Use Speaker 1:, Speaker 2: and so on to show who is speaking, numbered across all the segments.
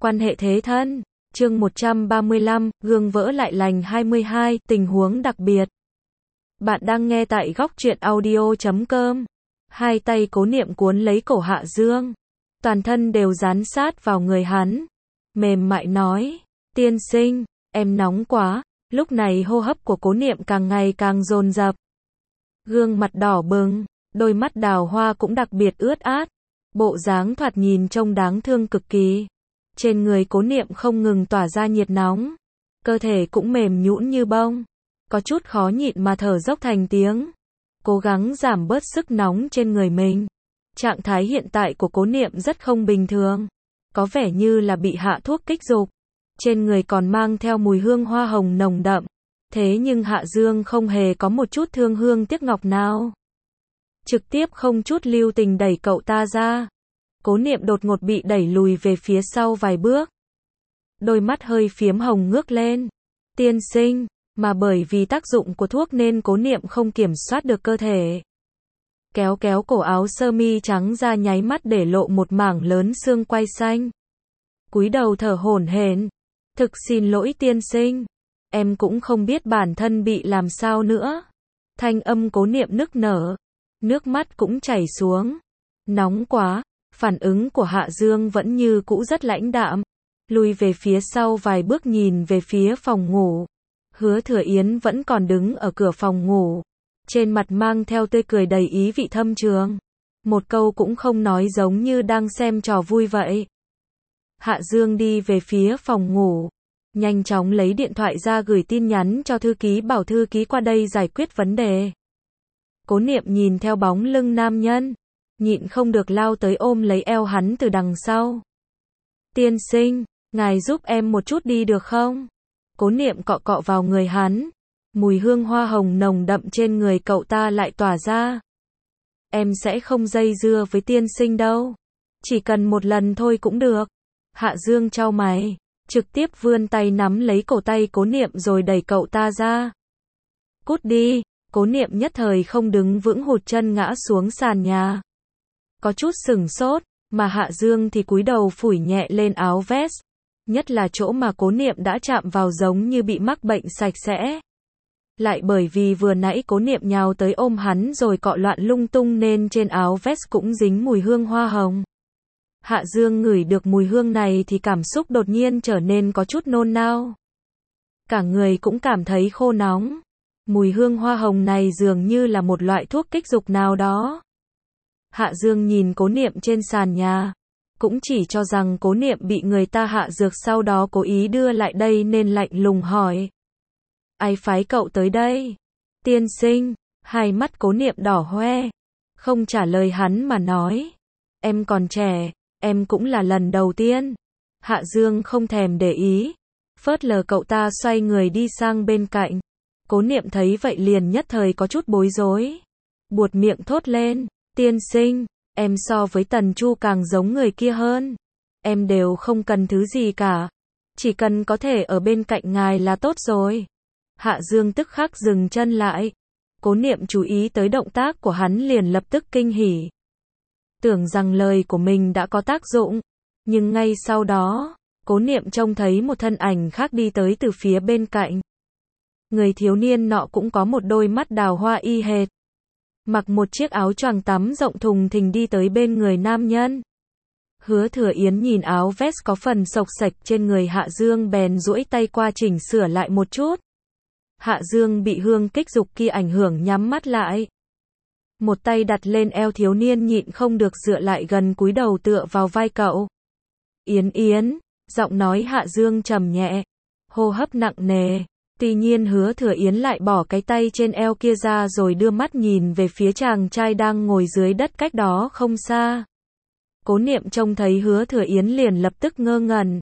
Speaker 1: Quan hệ thế thân. Chương 135, gương vỡ lại lành 22, tình huống đặc biệt. Bạn đang nghe tại góc truyện audio.com. Hai tay Cố Niệm cuốn lấy cổ Hạ Dương. Toàn thân đều dán sát vào người hắn. Mềm mại nói, tiên sinh, em nóng quá. Lúc này hô hấp của Cố Niệm càng ngày càng dồn dập. Gương mặt đỏ bừng, đôi mắt đào hoa cũng đặc biệt ướt át. Bộ dáng thoạt nhìn trông đáng thương cực kỳ. Trên người Cố Niệm không ngừng tỏa ra nhiệt nóng. Cơ thể cũng mềm nhũn như bông. Có chút khó nhịn mà thở dốc thành tiếng. Cố gắng giảm bớt sức nóng trên người mình. Trạng thái hiện tại của Cố Niệm rất không bình thường. Có vẻ như là bị hạ thuốc kích dục. Trên người còn mang theo mùi hương hoa hồng nồng đậm. Thế nhưng Hạ Dương không hề có một chút thương hương tiếc ngọc nào. Trực tiếp không chút lưu tình đẩy cậu ta ra. Cố Niệm đột ngột bị đẩy lùi về phía sau vài bước. Đôi mắt hơi phiếm hồng ngước lên. Tiên sinh, mà bởi vì tác dụng của thuốc nên Cố Niệm không kiểm soát được cơ thể. Kéo kéo cổ áo sơ mi trắng ra nháy mắt để lộ một mảng lớn xương quai xanh. Cúi đầu thở hổn hển. Thực xin lỗi tiên sinh. Em cũng không biết bản thân bị làm sao nữa. Thanh âm Cố Niệm nức nở. Nước mắt cũng chảy xuống. Nóng quá. Phản ứng của Hạ Dương vẫn như cũ rất lãnh đạm. Lùi về phía sau vài bước nhìn về phía phòng ngủ. Hứa Thừa Yến vẫn còn đứng ở cửa phòng ngủ. Trên mặt mang theo tươi cười đầy ý vị thâm trường. Một câu cũng không nói giống như đang xem trò vui vậy. Hạ Dương đi về phía phòng ngủ. Nhanh chóng lấy điện thoại ra gửi tin nhắn cho thư ký bảo thư ký qua đây giải quyết vấn đề. Cố Niệm nhìn theo bóng lưng nam nhân. Nhịn không được lao tới ôm lấy eo hắn từ đằng sau. Tiên sinh, ngài giúp em một chút đi được không? Cố Niệm cọ cọ vào người hắn. Mùi hương hoa hồng nồng đậm trên người cậu ta lại tỏa ra. Em sẽ không dây dưa với tiên sinh đâu. Chỉ cần một lần thôi cũng được. Hạ Dương chau mày. Trực tiếp vươn tay nắm lấy cổ tay Cố Niệm rồi đẩy cậu ta ra. Cút đi. Cố Niệm nhất thời không đứng vững hụt chân ngã xuống sàn nhà. Có chút sửng sốt, mà Hạ Dương thì cúi đầu phủi nhẹ lên áo vest. Nhất là chỗ mà Cố Niệm đã chạm vào giống như bị mắc bệnh sạch sẽ. Lại bởi vì vừa nãy Cố Niệm nhào tới ôm hắn rồi cọ loạn lung tung nên trên áo vest cũng dính mùi hương hoa hồng. Hạ Dương ngửi được mùi hương này thì cảm xúc đột nhiên trở nên có chút nôn nao. Cả người cũng cảm thấy khô nóng. Mùi hương hoa hồng này dường như là một loại thuốc kích dục nào đó. Hạ Dương nhìn Cố Niệm trên sàn nhà. Cũng chỉ cho rằng Cố Niệm bị người ta hạ dược sau đó cố ý đưa lại đây nên lạnh lùng hỏi. Ai phái cậu tới đây? Tiên sinh, hai mắt Cố Niệm đỏ hoe. Không trả lời hắn mà nói. Em còn trẻ, em cũng là lần đầu tiên. Hạ Dương không thèm để ý. Phớt lờ cậu ta xoay người đi sang bên cạnh. Cố Niệm thấy vậy liền nhất thời có chút bối rối. Buột miệng thốt lên. Tiên sinh, em so với Tần Chu càng giống người kia hơn. Em đều không cần thứ gì cả. Chỉ cần có thể ở bên cạnh ngài là tốt rồi. Hạ Dương tức khắc dừng chân lại. Cố Niệm chú ý tới động tác của hắn liền lập tức kinh hỉ. Tưởng rằng lời của mình đã có tác dụng. Nhưng ngay sau đó, Cố Niệm trông thấy một thân ảnh khác đi tới từ phía bên cạnh. Người thiếu niên nọ cũng có một đôi mắt đào hoa y hệt. Mặc một chiếc áo choàng tắm rộng thùng thình đi tới bên người nam nhân. Hứa Thừa Yến nhìn áo vest có phần xộc xệch trên người Hạ Dương bèn duỗi tay qua chỉnh sửa lại một chút. Hạ Dương bị hương kích dục kia ảnh hưởng nhắm mắt lại. Một tay đặt lên eo thiếu niên nhịn không được dựa lại gần cúi đầu tựa vào vai cậu. Yến Yến, giọng nói Hạ Dương trầm nhẹ, hô hấp nặng nề. Tuy nhiên Hứa Thừa Yến lại bỏ cái tay trên eo kia ra rồi đưa mắt nhìn về phía chàng trai đang ngồi dưới đất cách đó không xa. Cố Niệm trông thấy Hứa Thừa Yến liền lập tức ngơ ngẩn.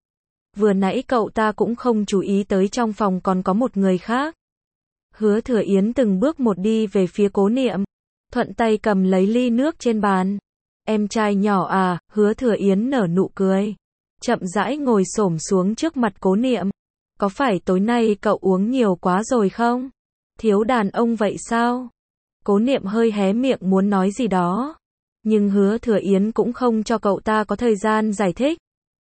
Speaker 1: Vừa nãy cậu ta cũng không chú ý tới trong phòng còn có một người khác. Hứa Thừa Yến từng bước một đi về phía Cố Niệm. Thuận tay cầm lấy ly nước trên bàn. Em trai nhỏ à, Hứa Thừa Yến nở nụ cười. Chậm rãi ngồi xổm xuống trước mặt Cố Niệm. Có phải tối nay cậu uống nhiều quá rồi không? Thiếu đàn ông vậy sao? Cố Niệm hơi hé miệng muốn nói gì đó. Nhưng Hứa Thừa Yến cũng không cho cậu ta có thời gian giải thích.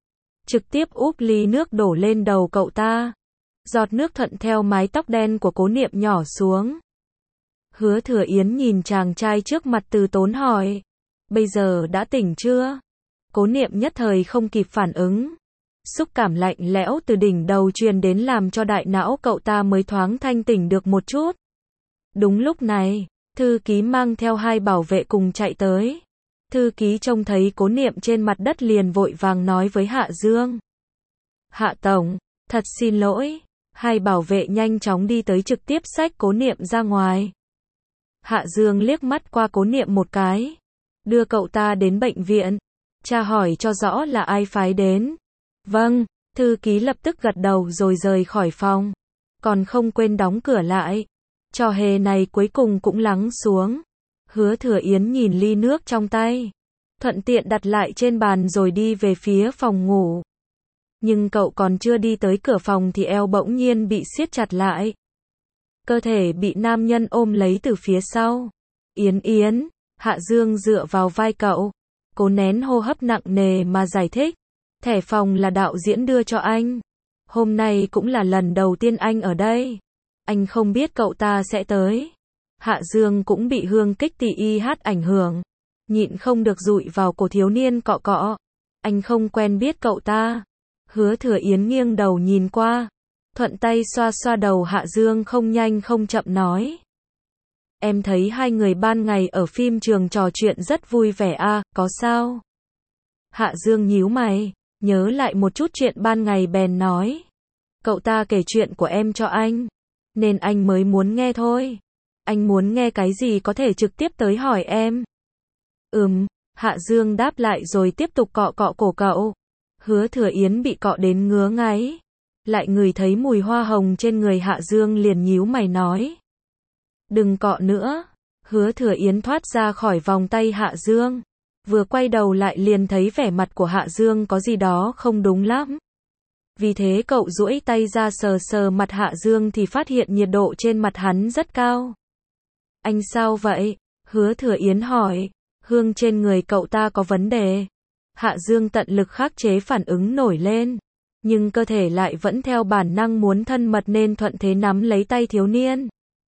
Speaker 1: trực tiếp úp ly nước đổ lên đầu cậu ta. Giọt nước thuận theo mái tóc đen của Cố Niệm nhỏ xuống. Hứa Thừa Yến nhìn chàng trai trước mặt từ tốn hỏi. Bây giờ đã tỉnh chưa? Cố Niệm nhất thời không kịp phản ứng. Xúc cảm lạnh lẽo từ đỉnh đầu truyền đến làm cho đại não cậu ta mới thoáng thanh tỉnh được một chút. Đúng lúc này, thư ký mang theo 2 bảo vệ cùng chạy tới. Thư ký trông thấy Cố Niệm trên mặt đất liền vội vàng nói với Hạ Dương. Hạ Tổng, thật xin lỗi. 2 bảo vệ nhanh chóng đi tới trực tiếp xách Cố Niệm ra ngoài. Hạ Dương liếc mắt qua Cố Niệm một cái. Đưa cậu ta đến bệnh viện. Tra hỏi cho rõ là ai phái đến. Vâng, thư ký lập tức gật đầu rồi rời khỏi phòng. Còn không quên đóng cửa lại. Trò hề này cuối cùng cũng lắng xuống. Hứa Thừa Yến nhìn ly nước trong tay. Thuận tiện đặt lại trên bàn rồi đi về phía phòng ngủ. Nhưng cậu còn chưa đi tới cửa phòng thì eo bỗng nhiên bị siết chặt lại. Cơ thể bị nam nhân ôm lấy từ phía sau. Yến Yến, Hạ Dương dựa vào vai cậu. Cố nén hô hấp nặng nề mà giải thích. Thẻ phòng là đạo diễn đưa cho anh. Hôm nay cũng là lần đầu tiên anh ở đây. Anh không biết cậu ta sẽ tới. Hạ Dương cũng bị hương kích tỳ y hát ảnh hưởng. Nhịn không được dụi vào cổ thiếu niên cọ cọ. Anh không quen biết cậu ta. Hứa Thừa Yến nghiêng đầu nhìn qua. Thuận tay xoa xoa đầu Hạ Dương không nhanh không chậm nói. Em thấy 2 người ban ngày ở phim trường trò chuyện rất vui vẻ à, có sao? Hạ Dương nhíu mày, nhớ lại một chút chuyện ban ngày bèn nói. Cậu ta kể chuyện của em cho anh, nên anh mới muốn nghe thôi. Anh muốn nghe cái gì có thể trực tiếp tới hỏi em. Hạ Dương đáp lại rồi tiếp tục cọ cọ cổ cậu. Hứa Thừa Yến bị cọ đến ngứa ngáy. Lại ngửi thấy mùi hoa hồng trên người Hạ Dương liền nhíu mày nói. Đừng cọ nữa. Hứa Thừa Yến thoát ra khỏi vòng tay Hạ Dương. Vừa quay đầu lại liền thấy vẻ mặt của Hạ Dương có gì đó không đúng lắm. Vì thế cậu duỗi tay ra sờ sờ mặt Hạ Dương thì phát hiện nhiệt độ trên mặt hắn rất cao. Anh sao vậy? Hứa Thừa Yến hỏi. Hương trên người cậu ta có vấn đề. Hạ Dương tận lực khắc chế phản ứng nổi lên. Nhưng cơ thể lại vẫn theo bản năng muốn thân mật nên thuận thế nắm lấy tay thiếu niên.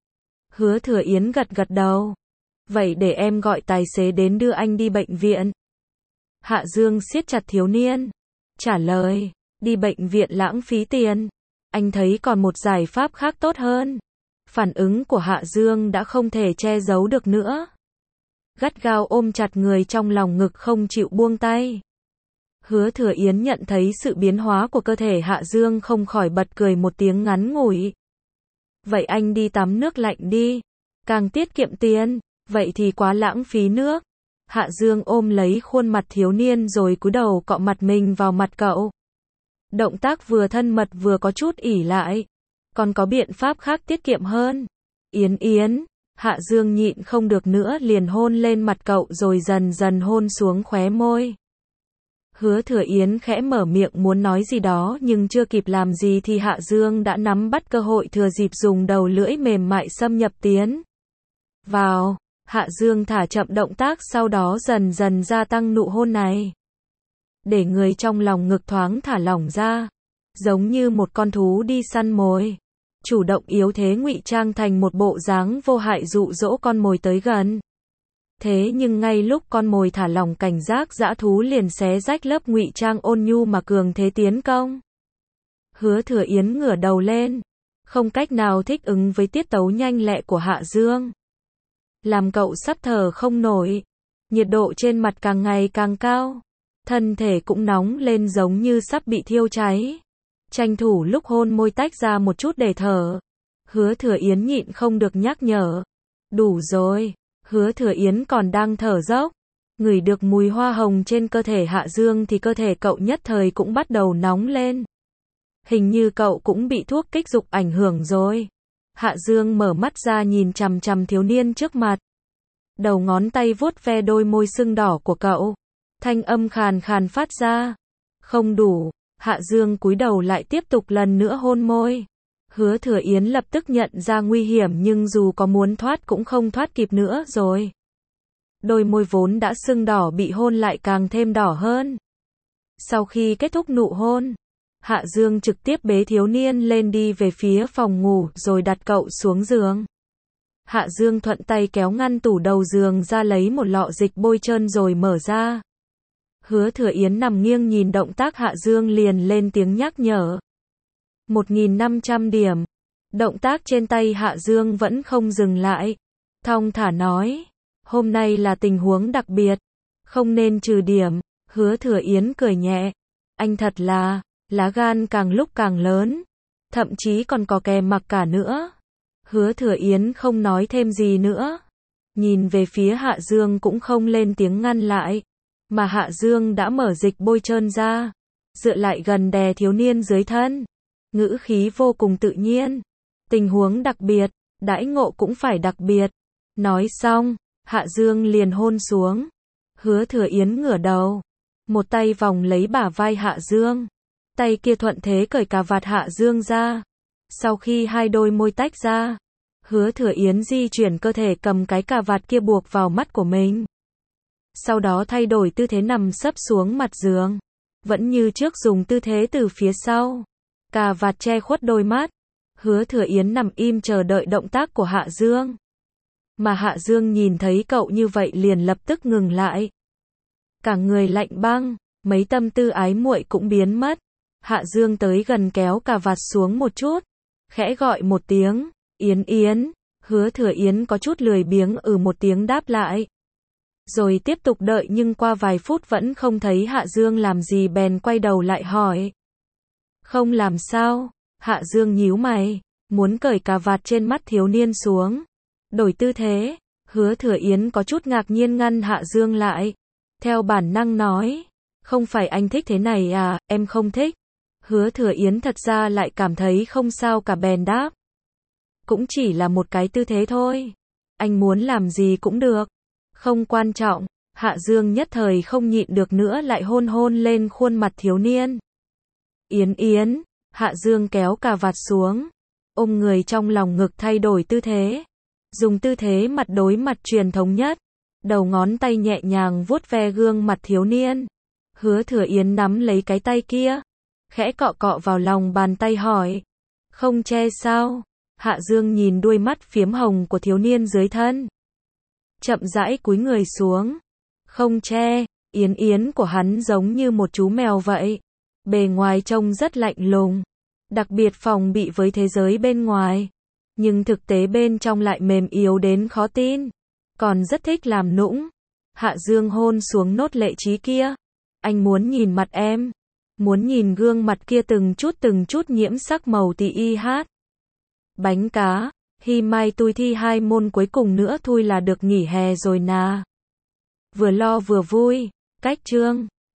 Speaker 1: Hứa Thừa Yến gật gật đầu. Vậy để em gọi tài xế đến đưa anh đi bệnh viện. Hạ Dương siết chặt thiếu niên. Trả lời, đi bệnh viện lãng phí tiền. Anh thấy còn một giải pháp khác tốt hơn. Phản ứng của Hạ Dương đã không thể che giấu được nữa. Gắt gao ôm chặt người trong lòng ngực không chịu buông tay. Hứa Thừa Yến nhận thấy sự biến hóa của cơ thể Hạ Dương không khỏi bật cười một tiếng ngắn ngủi. Vậy anh đi tắm nước lạnh đi. Càng tiết kiệm tiền. Vậy thì quá lãng phí nước. Hạ Dương ôm lấy khuôn mặt thiếu niên rồi cúi đầu cọ mặt mình vào mặt cậu. Động tác vừa thân mật vừa có chút ỉ lại. Còn có biện pháp khác tiết kiệm hơn. Yến Yến. Hạ Dương nhịn không được nữa liền hôn lên mặt cậu rồi dần dần hôn xuống khóe môi. Hứa Thừa Yến khẽ mở miệng muốn nói gì đó nhưng chưa kịp làm gì thì Hạ Dương đã nắm bắt cơ hội thừa dịp dùng đầu lưỡi mềm mại xâm nhập tiến vào. Hạ Dương thả chậm động tác sau đó dần dần gia tăng nụ hôn này. Để người trong lòng ngực thoáng thả lỏng ra. Giống như một con thú đi săn mồi. Chủ động yếu thế ngụy trang thành một bộ dáng vô hại dụ dỗ con mồi tới gần. Thế nhưng ngay lúc con mồi thả lỏng cảnh giác dã thú liền xé rách lớp ngụy trang ôn nhu mà cường thế tiến công. Hứa Thừa Yến ngửa đầu lên. Không cách nào thích ứng với tiết tấu nhanh lẹ của Hạ Dương. Làm cậu sắp thở không nổi. Nhiệt độ trên mặt càng ngày càng cao. Thân thể cũng nóng lên giống như sắp bị thiêu cháy. Tranh thủ lúc hôn môi tách ra một chút để thở. Hứa Thừa Yến nhịn không được nhắc nhở. Đủ rồi. Hứa Thừa Yến còn đang thở dốc. Ngửi được mùi hoa hồng trên cơ thể Hạ Dương thì cơ thể cậu nhất thời cũng bắt đầu nóng lên. Hình như cậu cũng bị thuốc kích dục ảnh hưởng rồi. Hạ Dương mở mắt ra nhìn chằm chằm thiếu niên trước mặt. Đầu ngón tay vuốt ve đôi môi sưng đỏ của cậu. Thanh âm khàn khàn phát ra. Không đủ. Hạ Dương cúi đầu lại tiếp tục lần nữa hôn môi. Hứa Thừa Yến lập tức nhận ra nguy hiểm nhưng dù có muốn thoát cũng không thoát kịp nữa rồi. Đôi môi vốn đã sưng đỏ bị hôn lại càng thêm đỏ hơn. Sau khi kết thúc nụ hôn, Hạ Dương trực tiếp bế thiếu niên lên đi về phía phòng ngủ rồi đặt cậu xuống giường. Hạ Dương thuận tay kéo ngăn tủ đầu giường ra lấy một lọ dịch bôi trơn rồi mở ra. Hứa Thừa Yến nằm nghiêng nhìn động tác Hạ Dương liền lên tiếng nhắc nhở. 1.500 điểm. Động tác trên tay Hạ Dương vẫn không dừng lại. Thong thả nói. Hôm nay là tình huống đặc biệt. Không nên trừ điểm. Hứa Thừa Yến cười nhẹ. Anh thật là, lá gan càng lúc càng lớn. Thậm chí còn có kè mặc cả nữa. Hứa Thừa Yến không nói thêm gì nữa. Nhìn về phía Hạ Dương cũng không lên tiếng ngăn lại. Mà Hạ Dương đã mở dịch bôi trơn ra. Dựa lại gần đè thiếu niên dưới thân. Ngữ khí vô cùng tự nhiên. Tình huống đặc biệt, đãi ngộ cũng phải đặc biệt. Nói xong, Hạ Dương liền hôn xuống. Hứa Thừa Yến ngửa đầu. Một tay vòng lấy bả vai Hạ Dương. Tay kia thuận thế cởi cà vạt Hạ Dương ra. Sau khi hai đôi môi tách ra, Hứa Thừa Yến di chuyển cơ thể cầm cái cà vạt kia buộc vào mắt của mình. Sau đó thay đổi tư thế nằm sấp xuống mặt giường. Vẫn như trước dùng tư thế từ phía sau. Cà vạt che khuất đôi mắt. Hứa Thừa Yến nằm im chờ đợi động tác của Hạ Dương. Mà Hạ Dương nhìn thấy cậu như vậy liền lập tức ngừng lại. Cả người lạnh băng, mấy tâm tư ái muội cũng biến mất. Hạ Dương tới gần kéo cà vạt xuống một chút. Khẽ gọi một tiếng, Yến Yến. Hứa Thừa Yến có chút lười biếng một tiếng đáp lại. Rồi tiếp tục đợi nhưng qua vài phút vẫn không thấy Hạ Dương làm gì bèn quay đầu lại hỏi. Không làm sao? Hạ Dương nhíu mày, muốn cởi cà vạt trên mắt thiếu niên xuống. Đổi tư thế, Hứa Thừa Yến có chút ngạc nhiên ngăn Hạ Dương lại. Theo bản năng nói, không phải anh thích thế này à, em không thích. Hứa Thừa Yến thật ra lại cảm thấy không sao cả bèn đáp. Cũng chỉ là một cái tư thế thôi. Anh muốn làm gì cũng được. Không quan trọng. Hạ Dương nhất thời không nhịn được nữa lại hôn lên khuôn mặt thiếu niên. Yến Yến. Hạ Dương kéo cà vạt xuống. Ôm người trong lòng ngực thay đổi tư thế. Dùng tư thế mặt đối mặt truyền thống nhất. Đầu ngón tay nhẹ nhàng vuốt ve gương mặt thiếu niên. Hứa Thừa Yến nắm lấy cái tay kia. Khẽ cọ cọ vào lòng bàn tay hỏi. Không che sao? Hạ Dương nhìn đuôi mắt phiếm hồng của thiếu niên dưới thân. Chậm rãi cúi người xuống. Không che, Yến Yến của hắn giống như một chú mèo vậy. Bề ngoài trông rất lạnh lùng. Đặc biệt phòng bị với thế giới bên ngoài. Nhưng thực tế bên trong lại mềm yếu đến khó tin. Còn rất thích làm nũng. Hạ Dương hôn xuống nốt lệ trí kia. Anh muốn nhìn mặt em. Muốn nhìn gương mặt kia từng chút nhiễm sắc màu tì y hát. Bánh cá, hi mai tui thi 2 môn cuối cùng nữa thui là được nghỉ hè rồi nà. Vừa lo vừa vui, cách chương.